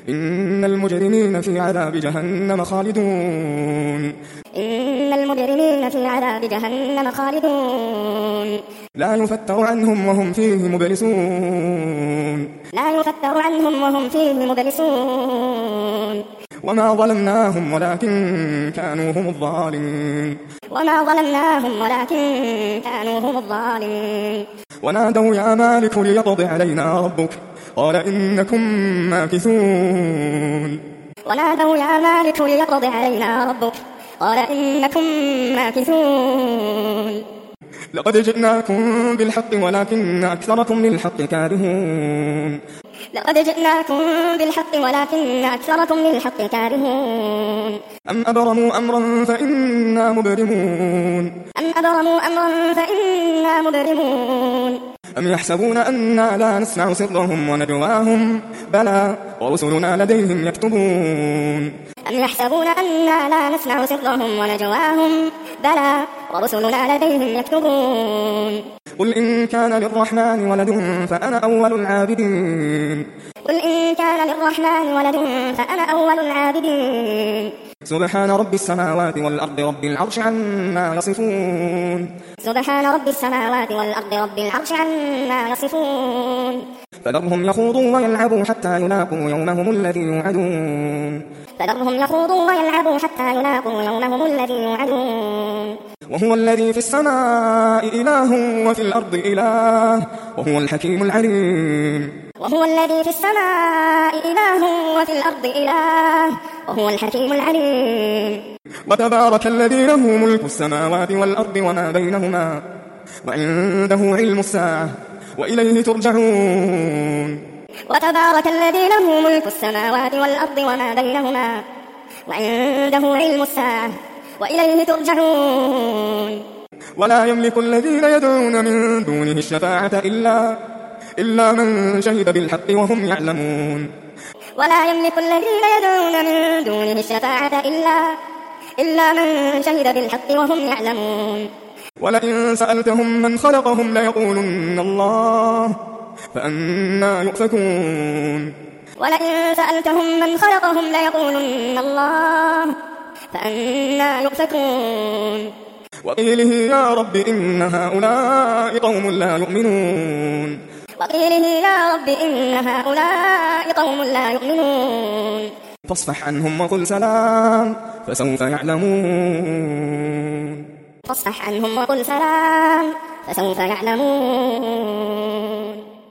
إن المجرمين في عذاب جهنم خالدون إن المجرمين في عذاب جهنم خالدون لا يفتر عنهم وهم فيه مبلسون لا يفتر عنهم وهم فيه مبلسون وما ظلمناهم ولكن كانوا هم الظالمين وما ظلمناهم ولكن كانوا هم الظالمين ونادوا يا مالك ليقض علينا ربك قال إنكم ماكثون ونادوا يا مالك ليقض علينا ربك قال إنكم ماكثون لقد جئناكم بالحق ولكن أكثركم للحق كارهون لقد جئناكم بالحق ولكن أكثركم للحق كارهون أم أبرموا أمرا فإنا مبرمون أم أبرموا أمرا فإنا مبرمون أم يحسبون أننا لا نسمع سرهم ونجواهم بلى ورسلنا لديهم يكتبون أم يحسبون أننا لا نسمع سرهم ونجواهم بلى ورسلنا لديهم يكتبون قل إن كان للرحمن ولد فأنا أول العابدين قل إن كان للرحمن ولد فأنا أول العابدين سبحان رب السماوات والأرض رب العرش عما يصفون سبحان رب السماوات والأرض رب العرش عما يصفون فذرهم يخوضوا ويلعبوا حتى يلاقوا يومهم الذي يوعدون فذرهم يخوضوا ويلعبوا حتى يلاقوا يومهم الذي يوعدون وهو الذي في السماء إله وفي الأرض إله وهو الحكيم العليم وهو الذي في السماء إله وفي الأرض إله وهو الحكيم العليم وتبارك الذي له ملك السماوات والأرض وما بينهما وعنده علم الساعة وإليه ترجعون وتبارك الذي له ملك السماوات والأرض وما بينهما وعنده علم الساعة وإليه ترجعون ولا يملك الذين يدعون من دونه الشفاعة إلا من شهد بالحق وهم يعلمون ولا يملك الذين يدعون من دونه الشفاعة إلا من شهد بالحق وهم يعلمون ولئن سألتهم من خلقهم ليقولن الله فأنى يؤفكون ولئن سألتهم من خلقهم ليقولن الله فأنى يؤفكون وقيله يا رب إن هؤلاء قوم لا يؤمنون وقيله يا رب إن هؤلاء قوم لا يؤمنون فاصفح عنهم وقل سلام فسوف يعلمون فاصفح عنهم وقل سلام فسوف يعلمون